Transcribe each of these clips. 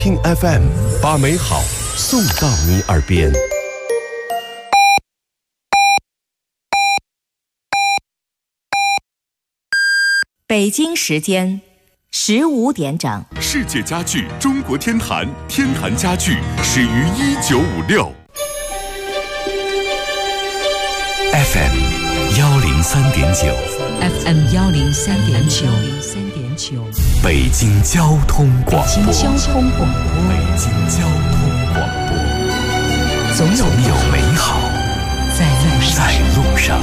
听 FM， 把美好送到你耳边。 北京时间15点整。 世界家具中国天坛，天坛家具始于1956。 FM 103.9 FM 103.9， 北京交通广播。 北京交通广播，总有美好在路上。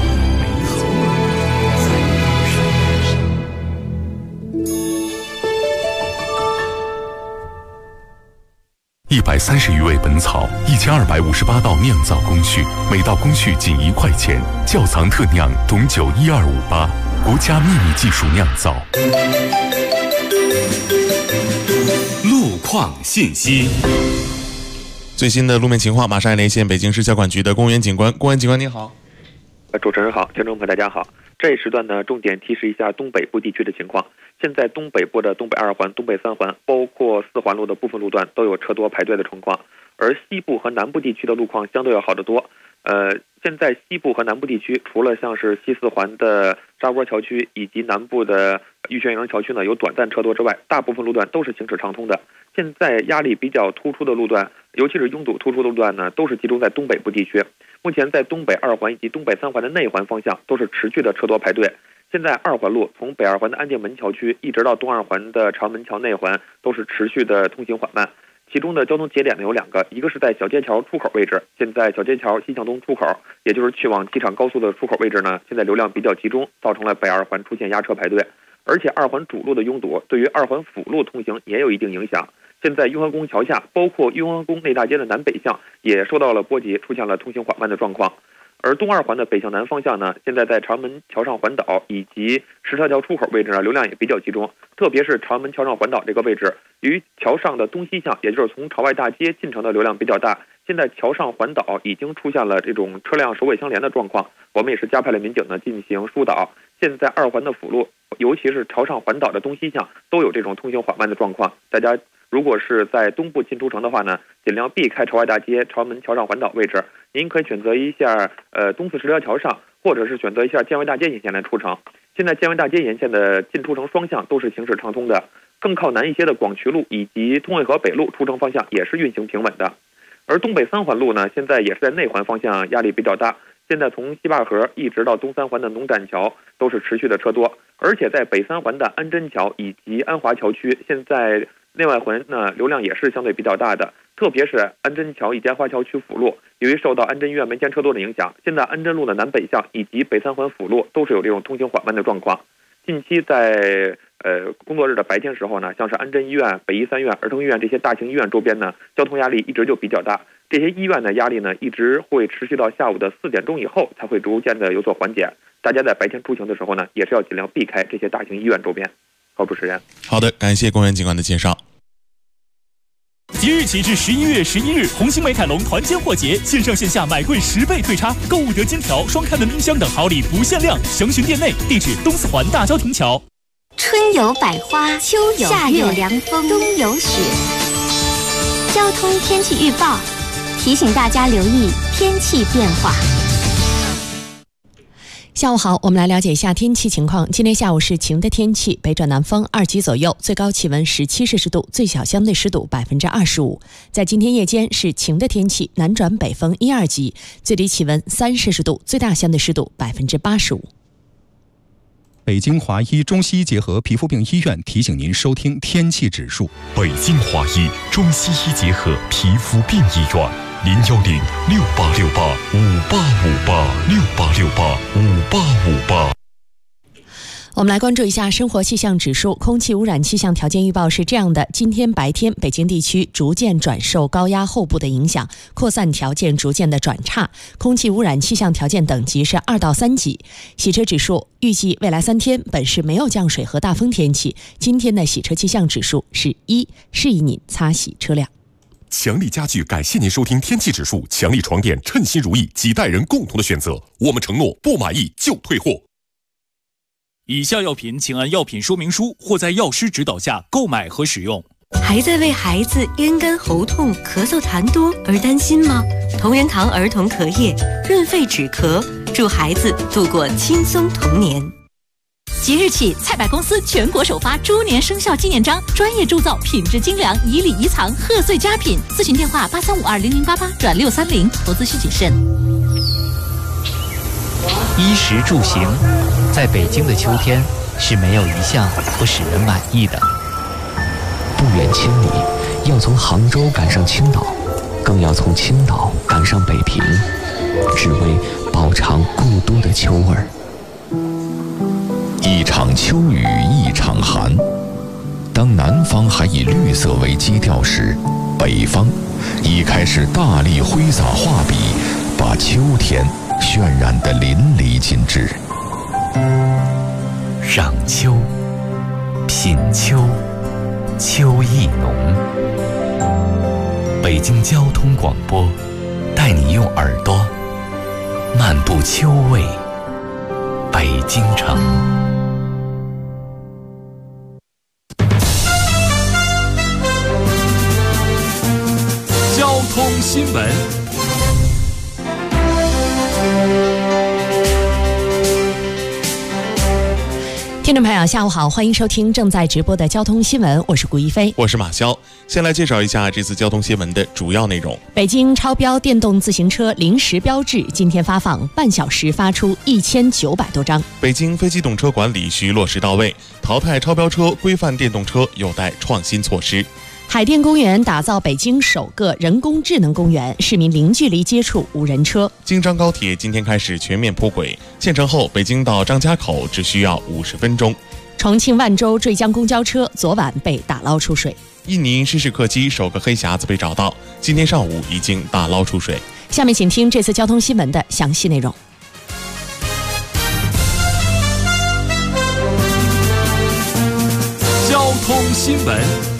130余味本草，1258道酿造工序，每道工序仅1块钱。窖藏特酿董酒12588，国家秘密技术酿造。 路况信息。 最新的路面情况，马上连线北京市交管局的公园警官。公园警官你好。 主持人好，听众朋友大家好。这一时段呢，重点提示一下东北部地区的情况。现在东北部的东北2环、东北3环，包括4环路的部分路段都有车多排队的情况，而西部和南部地区的路况相对要好得多。现在西部和南部地区，除了像是西4环的沙窝桥区以及南部的玉泉营桥区呢有短暂车多之外，大部分路段都是行驶畅通的。现在压力比较突出的路段，尤其是拥堵突出的路段呢，都是集中在东北部地区。目前在东北2环以及东北3环的内环方向都是持续的车多排队。现在2环路从北2环的安定门桥区一直到东2环的长门桥内环都是持续的通行缓慢。其中的交通节点呢有2个，一个是在小街桥出口位置，现在小街桥西向东出口，也就是去往机场高速的出口位置呢，现在流量比较集中，造成了北2环出现压车排队。而且2环主路的拥堵对于2环辅路通行也有一定影响。现在雍和宫桥下，包括雍和宫内大街的南北向也受到了波及，出现了通行缓慢的状况。而东2环的北向南方向呢，现在在长门桥上环岛以及石桥桥出口位置呢，流量也比较集中。特别是长门桥上环岛这个位置，由于桥上的东西向，也就是从朝外大街进城的流量比较大，现在桥上环岛已经出现了这种车辆首尾相连的状况。我们也是加派了民警呢进行疏导。现在2环的辅路，尤其是朝上环岛的东西向，都有这种通行缓慢的状况。大家如果是在东部进出城的话呢，尽量避开朝外大街、朝门桥上环岛位置。您可以选择一下东四十条桥上，或者是选择一下建外大街沿线来出城。现在建外大街沿线的进出城双向都是行驶畅通的，更靠南一些的广渠路以及通渭河北路出城方向也是运行平稳的。而东北3环路呢，现在也是在内环方向压力比较大。现在从西坝河一直到东3环的农展桥都是持续的车多，而且在北3环的安贞桥以及安华桥区，现在内外环呢流量也是相对比较大的。特别是安贞桥以及安华桥区辅路，由于受到安贞医院门前车多的影响，现在安贞路的南北向以及北3环辅路都是有这种通行缓慢的状况。近期在工作日的白天时候呢，像是安贞医院、北医3院、儿童医院这些大型医院周边呢，交通压力一直就比较大。这些医院的压力呢，一直会持续到下午的4点钟以后才会逐渐的有所缓解。大家在白天出行的时候呢，也是要尽量避开这些大型医院周边。好，主持人。 好的，感谢公园警官的介绍。 即日起至11月11日，红星美凯龙团坚货节，线上线下买贵10倍退差，购物得金条、双开门冰箱等好礼不限量，详询店内。地址：东4环大郊亭桥。 春有百花，秋有夏有凉风，冬有雪。交通天气预报提醒大家留意天气变化。 下午好，我们来了解一下天气情况。今天下午是晴的天气，北转南风2级左右，最高气温17摄氏度，最小相对湿度25%。在今天夜间是晴的天气，南转北风1、2级，最低气温3摄氏度，最大相对湿度85%。 北京华医中西医结合皮肤病医院提醒您收听天气指数。 北京华医中西医结合皮肤病医院，010-6868-5858，6868-5858。 我们来关注一下生活气象指数。空气污染气象条件预报是这样的：今天白天，北京地区逐渐转受高压后部的影响，扩散条件逐渐的转差，空气污染气象条件等级是2到3级。洗车指数预计未来3天本市没有降水和大风天气，今天的洗车气象指数是1，适宜您擦洗车辆。 强力家具感谢您收听天气指数，强力床垫称心如意，几代人共同的选择，我们承诺不满意就退货。 以下药品请按药品说明书或在药师指导下购买和使用。 还在为孩子咽干喉痛、咳嗽痰多而担心吗？同仁堂儿童咳液润肺止咳，助孩子度过轻松童年。 即日起，菜百公司全国首发猪年生肖纪念章，专业铸造，品质精良，以礼遗藏，贺岁佳品。咨询电话83520088转630，投资需谨慎。 衣食住行，在北京的秋天是没有一项不使人满意的。 不远千里，要从杭州赶上青岛，更要从青岛赶上北平，只为饱尝故都的秋味儿。 一场秋雨一场寒，当南方还以绿色为基调时，北方已开始大力挥洒画笔，把秋天渲染得淋漓尽致。 赏秋，品秋，秋意浓。北京交通广播带你用耳朵漫步秋味北京城。 交通新闻。 听众朋友下午好，欢迎收听正在直播的交通新闻，我是顾一飞， 我是马潇。先来介绍一下这次交通新闻的主要内容。 北京超标电动自行车临时标志今天发放，半小时发出1900多张。 北京非机动车管理需落实到位，淘汰超标车，规范电动车有待创新措施。 海淀公园打造北京首个人工智能公园，市民零距离接触无人车。 京张高铁今天开始全面铺轨，建成后北京到张家口只需要50分钟。 重庆万州坠江公交车昨晚被打捞出水。 印尼失事客机首个黑匣子被找到，今天上午已经打捞出水。 下面请听这次交通新闻的详细内容。 交通新闻。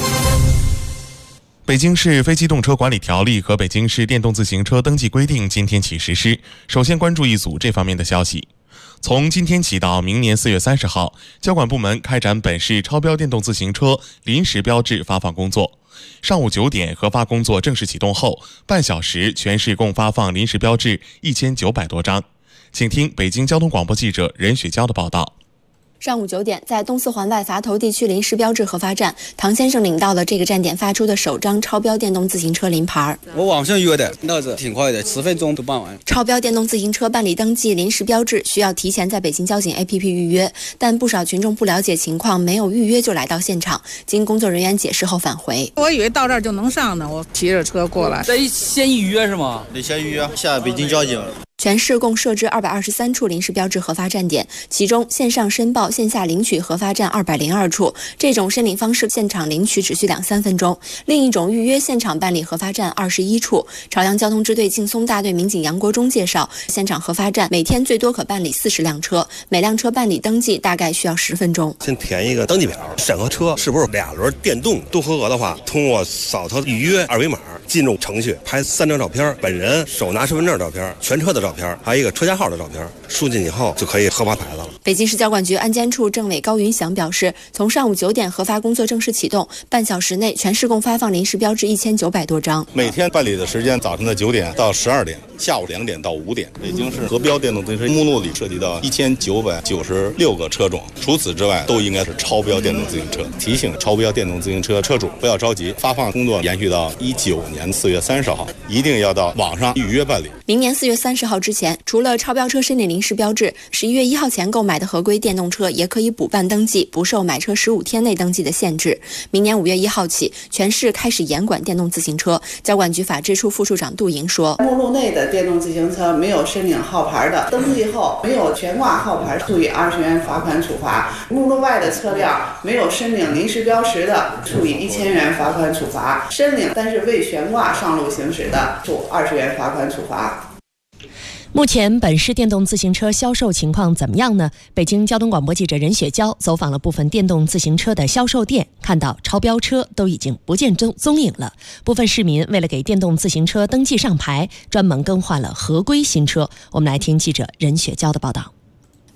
北京市非机动车管理条例和北京市电动自行车登记规定今天起实施。首先关注一组这方面的消息。从今天起到明年4月30号，交管部门开展本市超标电动自行车临时标志发放工作。上午9点核发工作正式启动后，半小时全市共发放临时标志1900多张。请听北京交通广播记者任雪娇的报道。 上午9点，在东四环外垡头地区临时标志核发站，唐先生领到了这个站点发出的首张超标电动自行车临牌。 我网上约的，那是挺快的，10分钟都办完。 超标电动自行车办理登记临时标志需要提前在北京交警 APP 预约，但不少群众不了解情况，没有预约就来到现场，经工作人员解释后返回。 我以为到这儿就能上呢，我骑着车过来。 得先预约是吗？ 得先预约，下北京交警。 全市共设置223处临时标志核发站点，其中线上申报、线下领取核发站202处。这种申领方式现场领取只需2-3分钟。另一种预约现场办理核发站21处。朝阳交通支队劲松大队民警杨国忠介绍，现场核发站每天最多可办理40辆车，每辆车办理登记大概需要10分钟。 先填一个登记表，审核车是不是2轮电动，都合格的话，通过扫他预约2维码进入程序，拍3张照片，本人手拿身份证照片，全车的照片，还有一个车架号的照片，输进以后就可以核发牌子了。 北京市交管局安监处政委高云祥表示，从上午9点核发工作正式启动，半小时内全市共发放临时标志1900多张。 每天办理的时间早晨的9点到12点，下午2点到5点。北京市核标电动自行车目录里涉及到1996个车种，除此之外都应该是超标电动自行车。提醒超标电动自行车车主不要着急，发放工作延续到19年4月30号，一定要到网上预约办理。 明年4月30号之前，除了超标车申领临时标志，11月1号前购买的合规电动车也可以补办登记，不受买车15天内登记的限制。明年5月1号起，全市开始严管电动自行车。交管局法制处副处长杜莹说， 目录内的电动自行车没有申领号牌的，登记后没有悬挂号牌，处以20元罚款处罚；目录外的车辆没有申领临时标识的，处以1000元罚款处罚；申领但是未悬挂上路行驶的，处20元罚款处罚。 目前本市电动自行车销售情况怎么样呢？北京交通广播记者任雪娇走访了部分电动自行车的销售店，看到超标车都已经不见踪影了。部分市民为了给电动自行车登记上牌，专门更换了合规新车。我们来听记者任雪娇的报道。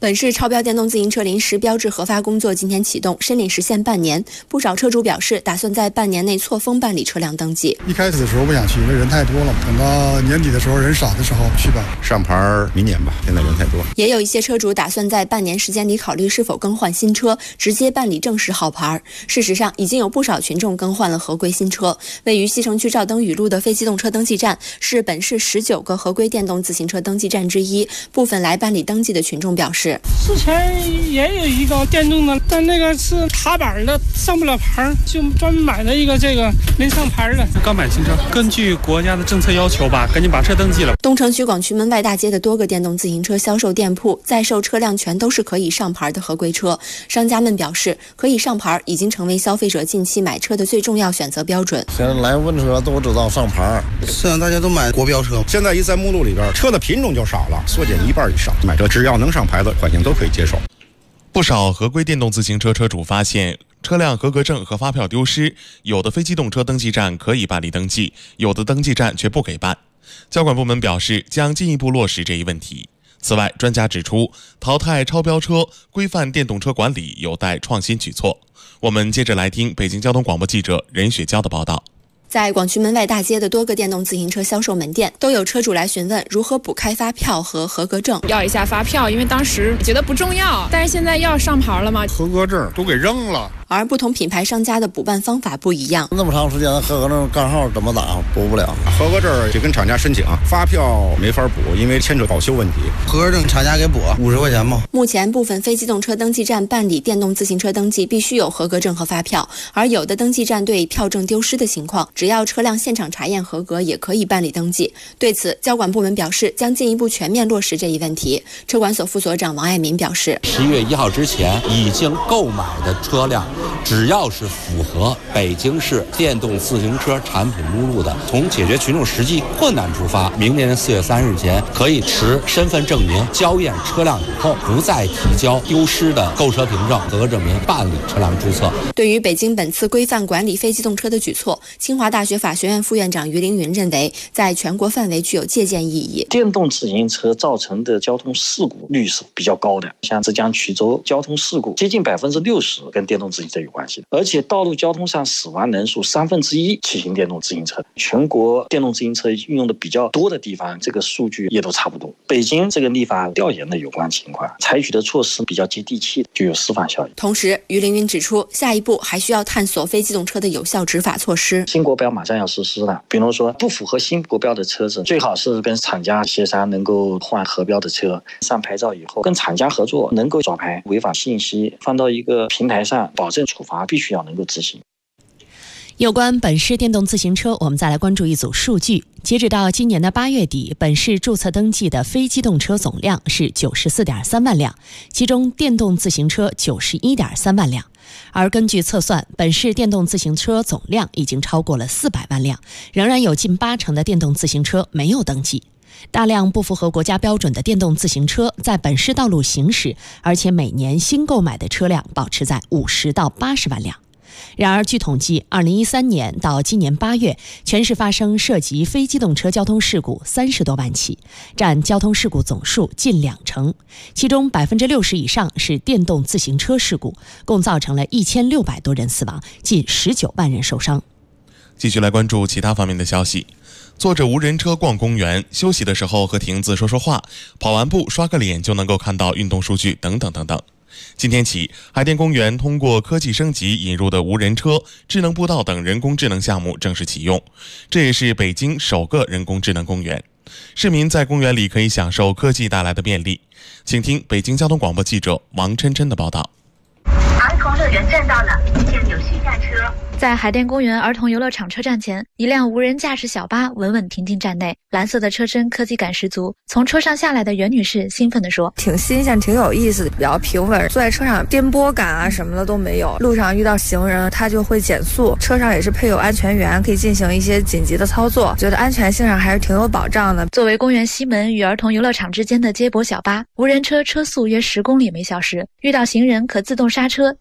本市超标电动自行车临时标志核发工作今天启动，申领时限半年。不少车主表示，打算在半年内错峰办理车辆登记。 一开始的时候不想去，因为人太多了，等到年底的时候人少的时候去办。 上牌明年吧，现在人太多。 也有一些车主打算在半年时间里考虑是否更换新车，直接办理正式号牌。事实上，已经有不少群众更换了合规新车。位于西城区照灯雨路的非机动车登记站是本市19个合规电动自行车登记站之一。部分来办理登记的群众表示， 之前也有一个电动的，但那个是踏板的，上不了牌，就专门买了一个这个没上牌的。 刚买新车，根据国家的政策要求吧，赶紧把车登记了。 东城区广渠门外大街的多个电动自行车销售店铺在售车辆全都是可以上牌的合规车。商家们表示，可以上牌已经成为消费者近期买车的最重要选择标准。 现在来问车都知道上牌， 现在大家都买国标车。 现在一在目录里边，车的品种就少了，缩减一半以上。买车只要能上牌的款型都可以接受。 不少合规电动自行车车主发现，车辆合格证和发票丢失，有的非机动车登记站可以办理登记，有的登记站却不给办。交管部门表示，将进一步落实这一问题。此外，专家指出，淘汰超标车、规范电动车管理有待创新举措。我们接着来听北京交通广播记者任雪娇的报道。在广渠门外大街的多个电动自行车销售门店，都有车主来询问如何补开发票和合格证。 要一下发票，因为当时觉得不重要，但是现在要上牌了嘛， 合格证都给扔了。 而不同品牌商家的补办方法不一样。 那么长时间的合格证干号怎么打？补不了。 合格证就跟厂家申请，发票没法补，因为牵扯保修问题。 合格证厂家给补50块钱吗？ 目前部分非机动车登记站办理电动自行车登记必须有合格证和发票，而有的登记站对票证丢失的情况，只要车辆现场查验合格也可以办理登记。对此，交管部门表示将进一步全面落实这一问题。车管所副所长王爱民表示 ，11月1号之前已经购买的车辆，只要是符合北京市电动自行车产品目录的，从解决群众实际困难出发，明年4月3日前可以持身份证明交验车辆以后，不再提交丢失的购车凭证、合格证明办理车辆注册。 对于北京本次规范管理非机动车的举措，清华大学法学院副院长于凌云认为，在全国范围具有借鉴意义。 电动自行车造成的交通事故率是比较高的，像浙江衢州交通事故接近60%跟电动自行车有关系，而且道路交通上死亡人数1/3骑行电动自行车。全国电动自行车运用的比较多的地方，这个数据也都差不多。北京这个立法调研的有关情况，采取的措施比较接地气，具有示范效应。 同时，于凌云指出，下一步还需要探索非机动车的有效执法措施。 新国标马上要实施了，比如说不符合新国标的车子，最好是跟厂家协商能够换合标的车，上牌照以后跟厂家合作，能够找牌违法信息放到一个平台上，保证处罚必须要能够执行。 有关本市电动自行车，我们再来关注一组数据。截止到今年的8月底，本市注册登记的非机动车总量是94.3万辆，其中电动自行车91.3万辆。而根据测算，本市电动自行车总量已经超过了400万辆，仍然有近80%的电动自行车没有登记。大量不符合国家标准的电动自行车在本市道路行驶，而且每年新购买的车辆保持在50到80万辆。然而，据统计，2013年到今年8月，全市发生涉及非机动车交通事故30多万起，占交通事故总数近20%，其中60%以上是电动自行车事故，共造成了1600多人死亡，近19万人受伤。 继续来关注其他方面的消息。坐着无人车逛公园，休息的时候和亭子说说话，跑完步刷个脸就能够看到运动数据等等等等。今天起，海淀公园通过科技升级引入的无人车、智能步道等人工智能项目正式启用，这也是北京首个人工智能公园。市民在公园里可以享受科技带来的便利。请听北京交通广播记者王琛琛的报道。 儿童乐园站到了，请有序下车。 在海淀公园儿童游乐场车站前，一辆无人驾驶小巴稳稳停进站内，蓝色的车身科技感十足。从车上下来的袁女士兴奋地说：“ 挺新鲜，挺有意思的，比较平稳，坐在车上颠簸感啊什么的都没有。路上遇到行人，它就会减速，车上也是配有安全员，可以进行一些紧急的操作，觉得安全性上还是挺有保障的。” 作为公园西门与儿童游乐场之间的接驳小巴，无人车车速约10公里每小时，遇到行人可自动刹车避让，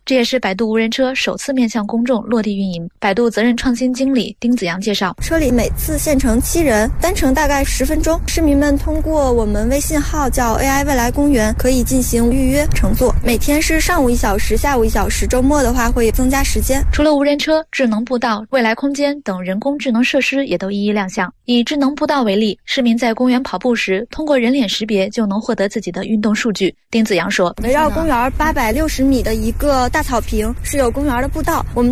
这也是百度无人车首次面向公众落地运营。百度责任创新经理丁子阳介绍， 车里每次限乘7人，单程大概10分钟。市民们通过我们微信号叫 AI 未来公园可以进行预约乘坐，每天是上午1小时，下午1小时，周末的话会增加时间。 除了无人车，智能步道、未来空间等人工智能设施也都一一亮相。以智能步道为例，市民在公园跑步时，通过人脸识别就能获得自己的运动数据。丁子阳说， 围绕公园860米的一个大草坪是有公园的步道，我们